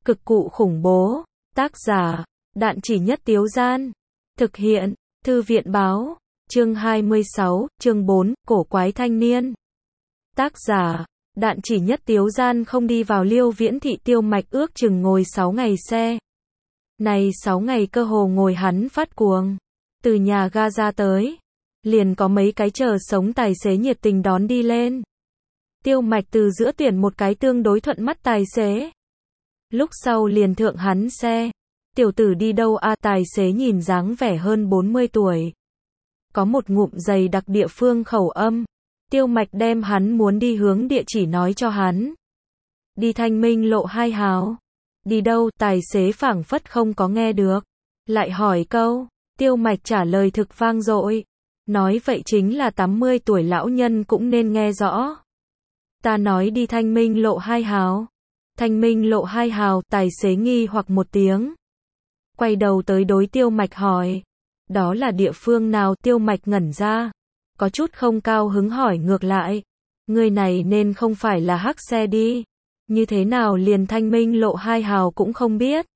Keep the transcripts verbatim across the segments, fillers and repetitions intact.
Cực cụ khủng bố. Tác giả, Đạn Chỉ Nhất Tiếu Gian. Thực hiện, Thư viện Báo. Chương hai mươi sáu, chương bốn, cổ quái thanh niên. Tác giả, Đạn Chỉ Nhất Tiếu Gian không đi vào Liêu Viễn Thị Tiêu Mạch ước chừng ngồi sáu ngày xe. Này sáu ngày cơ hồ ngồi hắn phát cuồng. Từ nhà ga ra tới, liền có mấy cái chờ sống tài xế nhiệt tình đón đi lên. Tiêu Mạch từ giữa tuyển một cái tương đối thuận mắt tài xế. Lúc sau liền thượng hắn xe. Tiểu tử đi đâu a? Tài xế nhìn dáng vẻ hơn bốn mươi tuổi. Có một ngụm dày đặc địa phương khẩu âm. Tiêu Mạch đem hắn muốn đi hướng địa chỉ nói cho hắn. Đi Thanh Minh lộ hai hào. Đi đâu? Tài xế phảng phất không có nghe được. Lại hỏi câu. Tiêu Mạch trả lời thực vang dội. Nói vậy chính là tám mươi tuổi lão nhân cũng nên nghe rõ. Ta nói đi Thanh Minh lộ hai hào. Thanh Minh lộ hai hào, tài xế nghi hoặc một tiếng. Quay đầu tới đối Tiêu Mạch hỏi. Đó là địa phương nào? Tiêu Mạch ngẩn ra. Có chút không cao hứng hỏi ngược lại. Người này nên không phải là hắc xe đi. Như thế nào liền Thanh Minh lộ hai hào cũng không biết.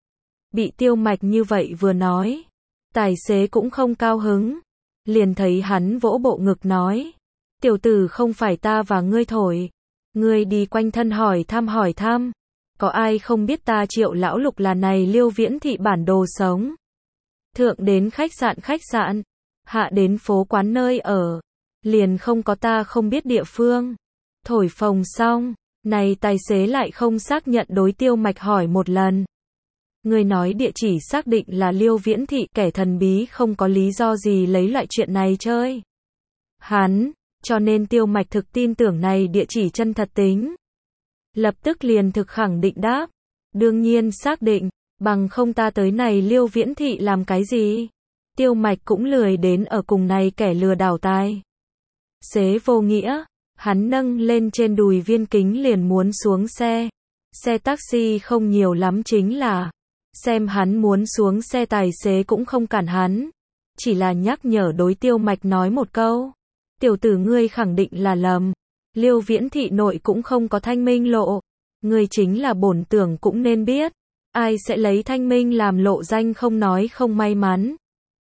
Bị Tiêu Mạch như vậy vừa nói. Tài xế cũng không cao hứng. Liền thấy hắn vỗ bộ ngực nói. Tiểu tử không phải ta và ngươi thổi. Ngươi đi quanh thân hỏi thăm hỏi thăm. Có ai không biết ta Triệu lão lục là này Liêu Viễn Thị bản đồ sống. Thượng đến khách sạn khách sạn. Hạ đến phố quán nơi ở. Liền không có ta không biết địa phương. Thổi phồng xong. Này tài xế lại không xác nhận đối Tiêu Mạch hỏi một lần. Người nói địa chỉ xác định là Liêu Viễn Thị, kẻ thần bí không có lý do gì lấy loại chuyện này chơi. Hắn, cho nên Tiêu Mạch thực tin tưởng này địa chỉ chân thật tính. Lập tức liền thực khẳng định đáp. Đương nhiên xác định, bằng không ta tới này Liêu Viễn Thị làm cái gì. Tiêu Mạch cũng lười đến ở cùng này kẻ lừa đảo tài xế vô nghĩa. Hắn nâng lên trên đùi viên kính liền muốn xuống xe. Xe taxi không nhiều lắm chính là. Xem hắn muốn xuống xe tài xế cũng không cản hắn. Chỉ là nhắc nhở đối Tiêu Mạch nói một câu. Tiểu tử ngươi khẳng định là lầm. Liêu Viễn Thị nội cũng không có Thanh Minh lộ. Ngươi chính là bổn tưởng cũng nên biết. Ai sẽ lấy Thanh Minh làm lộ danh không nói không may mắn.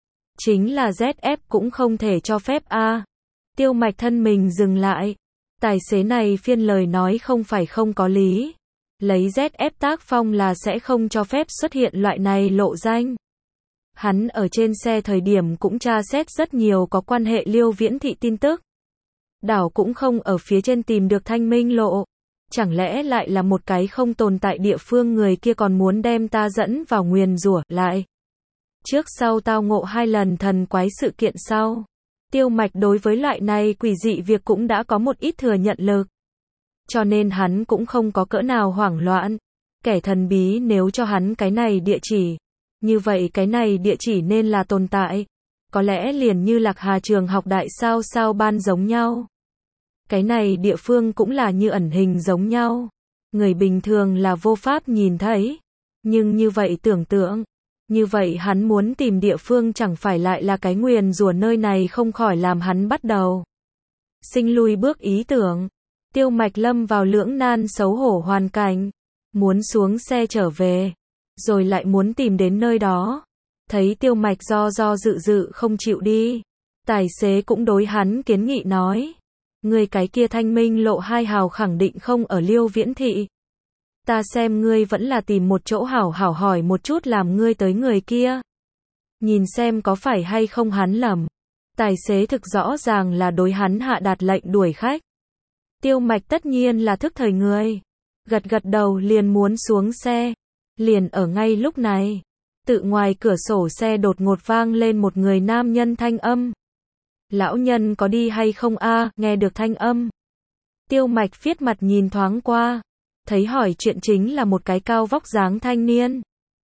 Chính là dét ép cũng không thể cho phép a. À. Tiêu Mạch thân mình dừng lại. Tài xế này phiên lời nói không phải không có lý. Lấy dét ép tác phong là sẽ không cho phép xuất hiện loại này lộ danh. Hắn ở trên xe thời điểm cũng tra xét rất nhiều có quan hệ Liêu Viễn Thị tin tức. Đảo cũng không ở phía trên tìm được Thanh Minh lộ. Chẳng lẽ lại là một cái không tồn tại địa phương người kia còn muốn đem ta dẫn vào nguyền rủa lại. Trước sau tao ngộ hai lần thần quái sự kiện sau. Tiêu Mạch đối với loại này quỷ dị việc cũng đã có một ít thừa nhận lực. Cho nên hắn cũng không có cỡ nào hoảng loạn. Kẻ thần bí nếu cho hắn cái này địa chỉ. Như vậy cái này địa chỉ nên là tồn tại. Có lẽ liền như Lạc Hà trường học đại sao sao ban giống nhau. Cái này địa phương cũng là như ẩn hình giống nhau. Người bình thường là vô pháp nhìn thấy. Nhưng như vậy tưởng tượng. Như vậy hắn muốn tìm địa phương chẳng phải lại là cái nguyền rủa nơi này không khỏi làm hắn bắt đầu. Sinh lui bước ý tưởng. Tiêu Mạch lâm vào lưỡng nan xấu hổ hoàn cảnh. Muốn xuống xe trở về. Rồi lại muốn tìm đến nơi đó. Thấy Tiêu Mạch do do dự dự không chịu đi. Tài xế cũng đối hắn kiến nghị nói. Người cái kia Thanh Minh lộ hai hào khẳng định không ở Liêu Viễn Thị. Ta xem ngươi vẫn là tìm một chỗ hảo hảo hỏi một chút làm ngươi tới người kia. Nhìn xem có phải hay không hắn lầm. Tài xế thực rõ ràng là đối hắn hạ đạt lệnh đuổi khách. Tiêu Mạch tất nhiên là thức thời người. Gật gật đầu liền muốn xuống xe. Liền ở ngay lúc này. Tự ngoài cửa sổ xe đột ngột vang lên một người nam nhân thanh âm. Lão nhân có đi hay không a? À, nghe được thanh âm. Tiêu Mạch phiết mặt nhìn thoáng qua. Thấy hỏi chuyện chính là một cái cao vóc dáng thanh niên.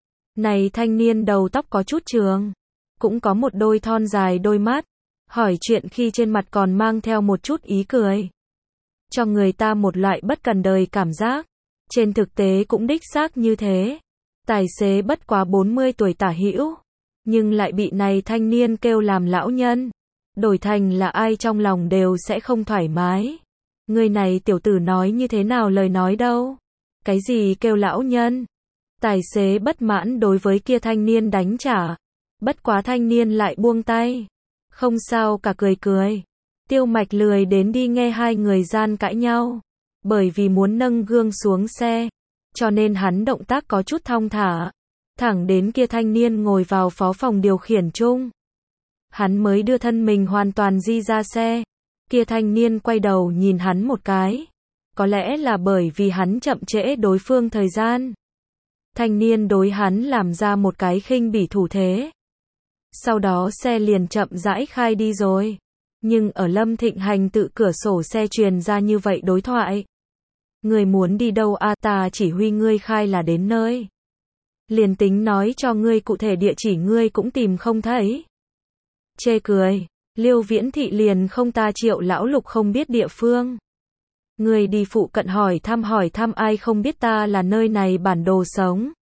Này thanh niên đầu tóc có chút trường. Cũng có một đôi thon dài đôi mắt. Hỏi chuyện khi trên mặt còn mang theo một chút ý cười. Cho người ta một loại bất cần đời cảm giác. Trên thực tế cũng đích xác như thế. Tài xế bất quá bốn mươi tuổi tả hữu. Nhưng lại bị này thanh niên kêu làm lão nhân. Đổi thành là ai trong lòng đều sẽ không thoải mái. Người này tiểu tử nói như thế nào lời nói đâu. Cái gì kêu lão nhân? Tài xế bất mãn đối với kia thanh niên đánh trả. Bất quá thanh niên lại buông tay. Không sao cả cười cười. Tiêu Mạch lười đến đi nghe hai người gian cãi nhau. Bởi vì muốn nâng gương xuống xe. Cho nên hắn động tác có chút thong thả. Thẳng đến kia thanh niên ngồi vào phó phòng điều khiển chung. Hắn mới đưa thân mình hoàn toàn di ra xe. Kia thanh niên quay đầu nhìn hắn một cái. Có lẽ là bởi vì hắn chậm trễ đối phương thời gian. Thanh niên đối hắn làm ra một cái khinh bỉ thủ thế. Sau đó xe liền chậm rãi khai đi rồi. Nhưng ở Lâm Thịnh Hành tự cửa sổ xe truyền ra như vậy đối thoại. Người muốn đi đâu a, ta chỉ huy ngươi khai là đến nơi. Liền tính nói cho ngươi cụ thể địa chỉ ngươi cũng tìm không thấy. Chê cười, Liêu Viễn Thị liền không, ta Triệu lão lục không biết địa phương. Ngươi đi phụ cận hỏi thăm hỏi thăm, ai không biết ta là nơi này bản đồ sống.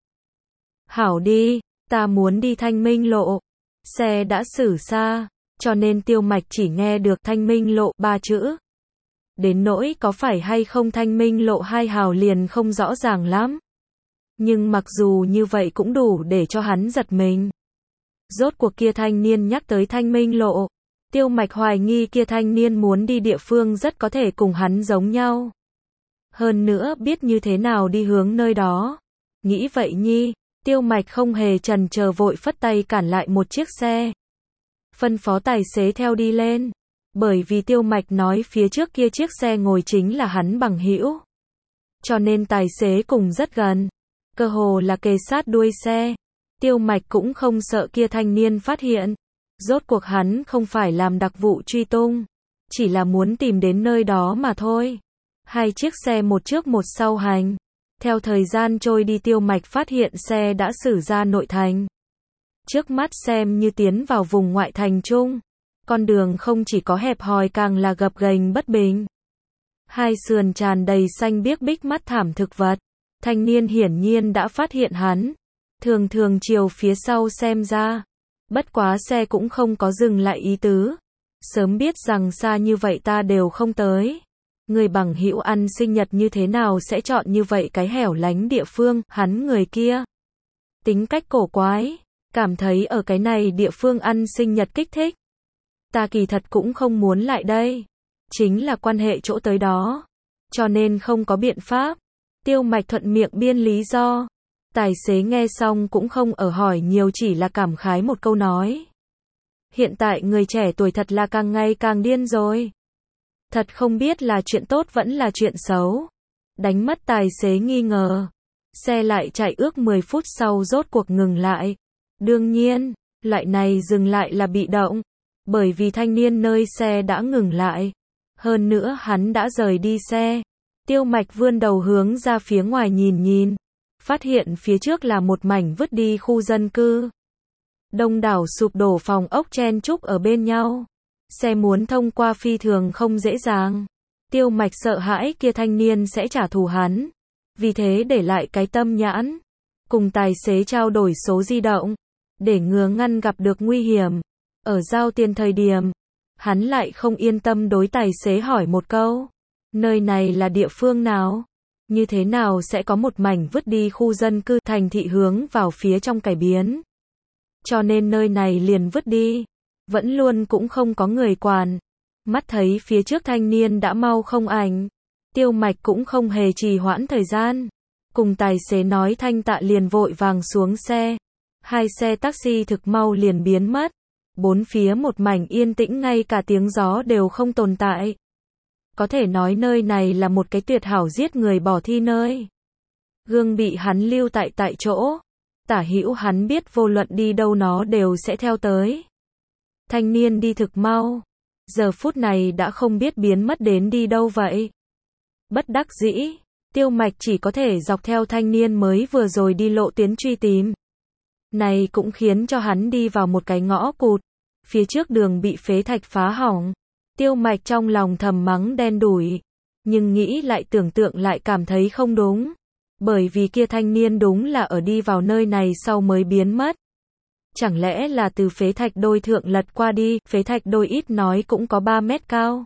Hảo đi, ta muốn đi Thanh Minh lộ. Xe đã xử xa, cho nên Tiêu Mạch chỉ nghe được Thanh Minh lộ ba chữ. Đến nỗi có phải hay không Thanh Minh lộ hai hào liền không rõ ràng lắm. Nhưng mặc dù như vậy cũng đủ để cho hắn giật mình. Rốt cuộc kia thanh niên nhắc tới Thanh Minh lộ. Tiêu Mạch hoài nghi kia thanh niên muốn đi địa phương rất có thể cùng hắn giống nhau. Hơn nữa biết như thế nào đi hướng nơi đó. Nghĩ vậy nhi, Tiêu Mạch không hề chần chờ vội phất tay cản lại một chiếc xe. Phân phó tài xế theo đi lên. Bởi vì Tiêu Mạch nói phía trước kia chiếc xe ngồi chính là hắn bằng hữu. Cho nên tài xế cùng rất gần. Cơ hồ là kề sát đuôi xe. Tiêu Mạch cũng không sợ kia thanh niên phát hiện. Rốt cuộc hắn không phải làm đặc vụ truy tung. Chỉ là muốn tìm đến nơi đó mà thôi. Hai chiếc xe một trước một sau hành. Theo thời gian trôi đi Tiêu Mạch phát hiện xe đã xử ra nội thành. Trước mắt xem như tiến vào vùng ngoại thành chung. Con đường không chỉ có hẹp hòi càng là gập ghềnh bất bình. Hai sườn tràn đầy xanh biếc bích mắt thảm thực vật. Thanh niên hiển nhiên đã phát hiện hắn. Thường thường chiều phía sau xem ra. Bất quá xe cũng không có dừng lại ý tứ. Sớm biết rằng xa như vậy ta đều không tới. Người bằng hữu ăn sinh nhật như thế nào sẽ chọn như vậy cái hẻo lánh địa phương, hắn người kia. Tính cách cổ quái, cảm thấy ở cái này địa phương ăn sinh nhật kích thích. Ta kỳ thật cũng không muốn lại đây. Chính là quan hệ chỗ tới đó. Cho nên không có biện pháp. Tiêu Mạch thuận miệng biên lý do. Tài xế nghe xong cũng không ở hỏi nhiều, chỉ là cảm khái một câu nói. Hiện tại người trẻ tuổi thật là càng ngày càng điên rồi. Thật không biết là chuyện tốt vẫn là chuyện xấu. Đánh mất tài xế nghi ngờ. Xe lại chạy ước mười phút sau rốt cuộc ngừng lại. Đương nhiên, loại này dừng lại là bị động. Bởi vì thanh niên nơi xe đã ngừng lại. Hơn nữa hắn đã rời đi xe. Tiêu Mạch vươn đầu hướng ra phía ngoài nhìn nhìn. Phát hiện phía trước là một mảnh vứt đi khu dân cư. Đông đảo sụp đổ phòng ốc chen chúc ở bên nhau. Xe muốn thông qua phi thường không dễ dàng. Tiêu Mạch sợ hãi kia thanh niên sẽ trả thù hắn. Vì thế để lại cái tâm nhãn. Cùng tài xế trao đổi số di động. Để ngừa ngăn gặp được nguy hiểm. Ở giao tiền thời điểm. Hắn lại không yên tâm đối tài xế hỏi một câu. Nơi này là địa phương nào? Như thế nào sẽ có một mảnh vứt đi khu dân cư thành thị hướng vào phía trong cải biến? Cho nên nơi này liền vứt đi. Vẫn luôn cũng không có người quản. Mắt thấy phía trước thanh niên đã mau không ảnh. Tiêu Mạch cũng không hề trì hoãn thời gian. Cùng tài xế nói thanh tạ liền vội vàng xuống xe. Hai xe taxi thực mau liền biến mất. Bốn phía một mảnh yên tĩnh, ngay cả tiếng gió đều không tồn tại. Có thể nói nơi này là một cái tuyệt hảo giết người bỏ thi nơi. Gương bị hắn lưu tại tại chỗ. Tả hữu hắn biết vô luận đi đâu nó đều sẽ theo tới. Thanh niên đi thực mau. Giờ phút này đã không biết biến mất đến đi đâu vậy. Bất đắc dĩ, Tiêu Mạch chỉ có thể dọc theo thanh niên mới vừa rồi đi lộ tiến truy tìm. Này cũng khiến cho hắn đi vào một cái ngõ cụt. Phía trước đường bị phế thạch phá hỏng. Tiêu Mạch trong lòng thầm mắng đen đủi. Nhưng nghĩ lại tưởng tượng lại cảm thấy không đúng. Bởi vì kia thanh niên đúng là ở đi vào nơi này sau mới biến mất. Chẳng lẽ là từ phế thạch đôi thượng lật qua đi, phế thạch đôi ít nói cũng có ba mét cao.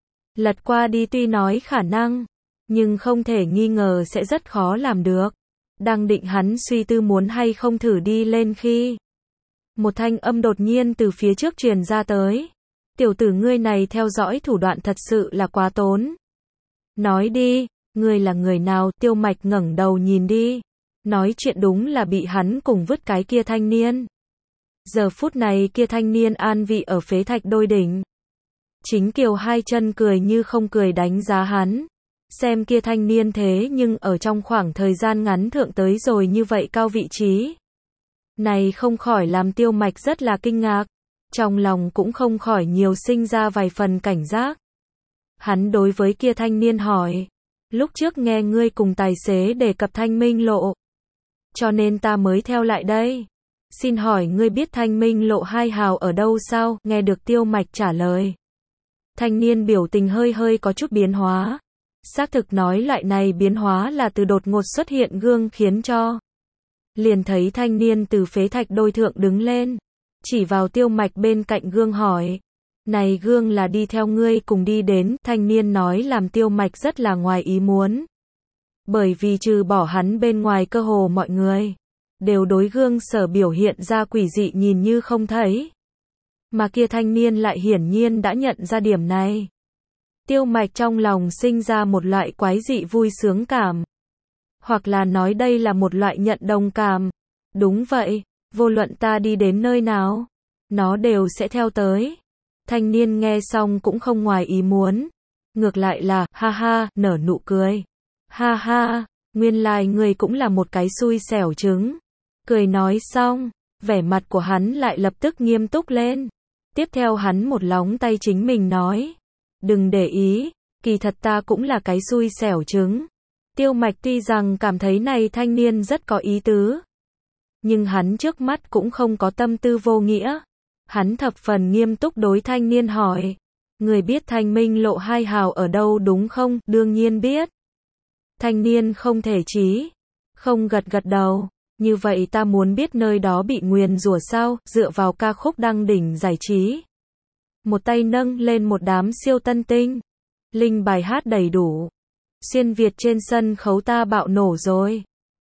Lật qua đi tuy nói khả năng, nhưng không thể nghi ngờ sẽ rất khó làm được. Đang định hắn suy tư muốn hay không thử đi lên khi một thanh âm đột nhiên từ phía trước truyền ra tới. Tiểu tử ngươi này theo dõi thủ đoạn thật sự là quá tốn. Nói đi, ngươi là người nào? Tiêu Mạch ngẩng đầu nhìn đi. Nói chuyện đúng là bị hắn cùng vứt cái kia thanh niên. Giờ phút này kia thanh niên an vị ở phế thạch đôi đỉnh. Chính Kiều hai chân cười như không cười đánh giá hắn. Xem kia thanh niên thế nhưng ở trong khoảng thời gian ngắn thượng tới rồi như vậy cao vị trí. Này không khỏi làm Tiêu Mạch rất là kinh ngạc. Trong lòng cũng không khỏi nhiều sinh ra vài phần cảnh giác. Hắn đối với kia thanh niên hỏi. Lúc trước nghe ngươi cùng tài xế đề cập Thanh Minh Lộ. Cho nên ta mới theo lại đây. Xin hỏi ngươi biết Thanh Minh Lộ hai hào ở đâu sao? Nghe được Tiêu Mạch trả lời. Thanh niên biểu tình hơi hơi có chút biến hóa. Xác thực nói loại này biến hóa là từ đột ngột xuất hiện gương khiến cho. Liền thấy thanh niên từ phế thạch đôi thượng đứng lên. Chỉ vào Tiêu Mạch bên cạnh gương hỏi. Này gương là đi theo ngươi cùng đi đến. Thanh niên nói làm Tiêu Mạch rất là ngoài ý muốn. Bởi vì trừ bỏ hắn bên ngoài cơ hồ mọi người. Đều đối gương sở biểu hiện ra quỷ dị nhìn như không thấy. Mà kia thanh niên lại hiển nhiên đã nhận ra điểm này. Tiêu Mạch trong lòng sinh ra một loại quái dị vui sướng cảm. Hoặc là nói đây là một loại nhận đồng cảm. Đúng vậy, vô luận ta đi đến nơi nào, nó đều sẽ theo tới. Thanh niên nghe xong cũng không ngoài ý muốn. Ngược lại là, ha ha, nở nụ cười. Ha ha, nguyên lai người cũng là một cái xui xẻo trứng. Cười nói xong, vẻ mặt của hắn lại lập tức nghiêm túc lên. Tiếp theo hắn một lóng tay chính mình nói. Đừng để ý, kỳ thật ta cũng là cái xui xẻo trứng. Tiêu Mạch tuy rằng cảm thấy này thanh niên rất có ý tứ. Nhưng hắn trước mắt cũng không có tâm tư vô nghĩa. Hắn thập phần nghiêm túc đối thanh niên hỏi. Người biết Thanh Minh Lộ hai hào ở đâu đúng không? Đương nhiên biết. Thanh niên không thể chí. Không gật gật đầu. Như vậy ta muốn biết nơi đó bị nguyền rủa sao? Dựa vào ca khúc đăng đỉnh giải trí. Một tay nâng lên một đám siêu tân tinh. Linh bài hát đầy đủ. Xuyên Việt trên sân khấu ta bạo nổ rồi.